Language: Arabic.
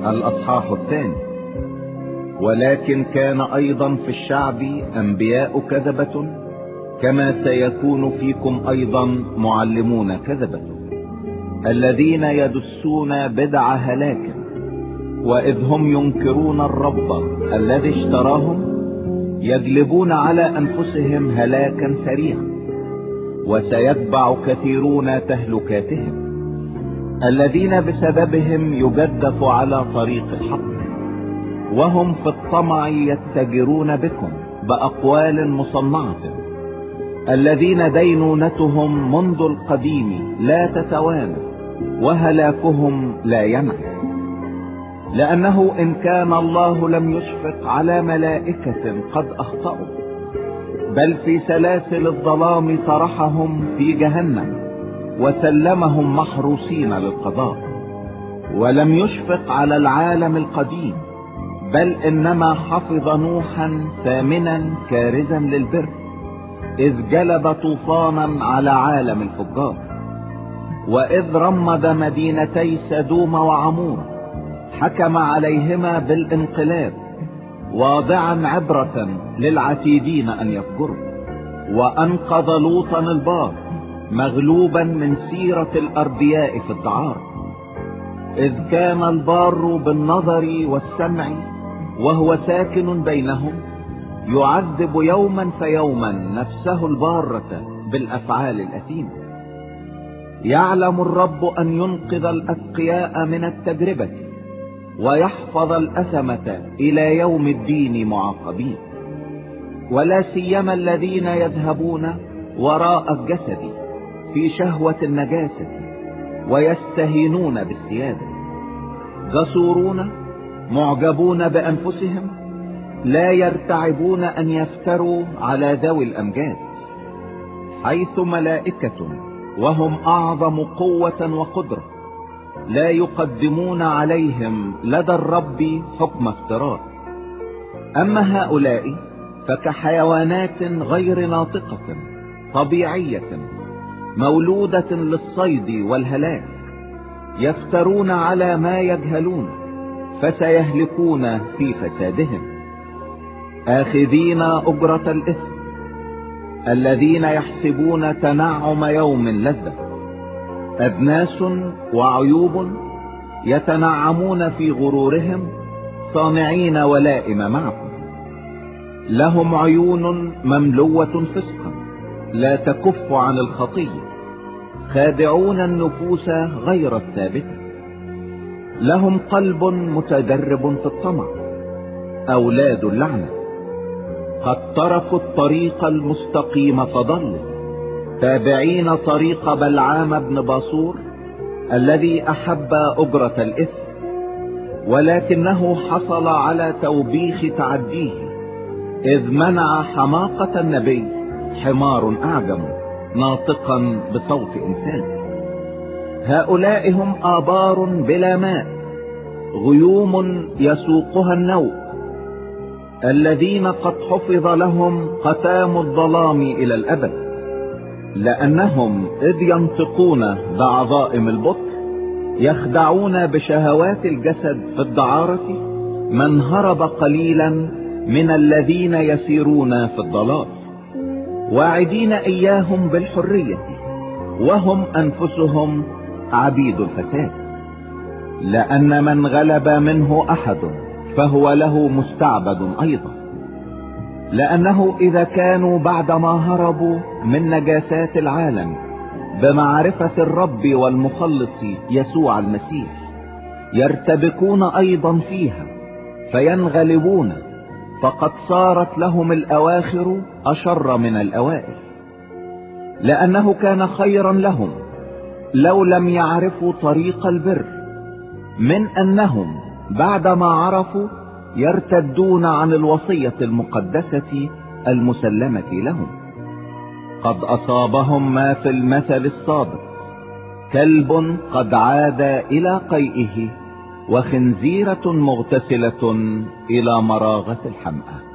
الأصحاح 2. ولكن كان أيضا في الشعب أنبياء كذبة، كما سيكون فيكم أيضا معلمون كذبة، الذين يدسون بدع هلاك، وإذ هم ينكرون الرب الذي اشتراهم يجلبون على أنفسهم هلاكا سريعا، وسيتبع كثيرون تهلكاتهم، الذين بسببهم يجدف على طريق الحق، وهم في الطمع يتجرون بكم بأقوال مصنعة، الذين دينونتهم منذ القديم لا تتوانى، وهلاكهم لا ينعس. لأنه إن كان الله لم يشفق على ملائكة قد أخطأوا، بل في سلاسل الظلام طرحهم في جهنم وسلمهم محروسين للقضاء، ولم يشفق على العالم القديم، بل إنما حفظ نوحا ثامنا كارزا للبر، إذ جلب طوفانا على عالم الفجار، وإذ رمد مدينتي سدوم وعمور، حكم عليهما بالانقلاب، واضعا عبرة للعتيدين أن يفجروا، وأنقذ لوطا البار مغلوبا من سيرة الأرضياء في الدعار، إذ كان البار بالنظر والسمع وهو ساكن بينهم، يعذب يوما فيوما نفسه البارة بالأفعال الأثيمة. يعلم الرب أن ينقذ الأتقياء من التجربة، ويحفظ الأثمة إلى يوم الدين معاقبين، ولا سيما الذين يذهبون وراء الجسد في شهوة النجاسة، ويستهينون بالسيادة، جسورون معجبون بأنفسهم، لا يرتعبون أن يفتروا على ذوي الأمجاد، حيث ملائكة وهم أعظم قوة وقدرة، لا يقدمون عليهم لدى الرب حكم افتراء. أما هؤلاء فكحيوانات غير ناطقة طبيعية، مولودة للصيد والهلاك، يفترون على ما يجهلون، فسيهلكون في فسادهم، آخذين أجرة الإثم، الذين يحسبون تنعم يوم لذة، أدناس وعيوب يتنعمون في غرورهم، صانعين ولائم معكم. لهم عيون مملوة فسقا لا تكف عن الخطية، خادعون النفوس غير الثابتة. لهم قلب متدرب في الطمع، أولاد اللعنة، قد تركوا الطريق المستقيم فضلوا، تابعين طريق بلعام بن باصور الذي أحب أجرة الإثم، ولكنه حصل على توبيخ تعديه، إذ منع حماقة النبي حمار أعجم ناطقا بصوت إنسان. هؤلاء هم آبار بلا ماء، غيوم يسوقها النوء، الذين قد حفظ لهم ختام الظلام إلى الأبد، لأنهم إذ ينطقون بعظائم البطل يخدعون بشهوات الجسد في الدعارة من هرب قليلا من الذين يسيرون في الضلال، واعدين إياهم بالحرية، وهم أنفسهم عبيد الفساد. لأن من غلب منه أحد فهو له مستعبد أيضا، لأنه إذا كانوا بعدما هربوا من نجاسات العالم بمعرفة الرب والمخلص يسوع المسيح يرتبكون أيضا فيها فينغلبون، فقد صارت لهم الأواخر أشر من الأوائل. لأنه كان خيرا لهم لو لم يعرفوا طريق البر، من أنهم بعدما عرفوا يرتدون عن الوصية المقدسة المسلمة لهم. قد أصابهم ما في المثل الصادق، كلب قد عاد إلى قيئه، وخنزيرة مغتسلة إلى مراغة الحمأة.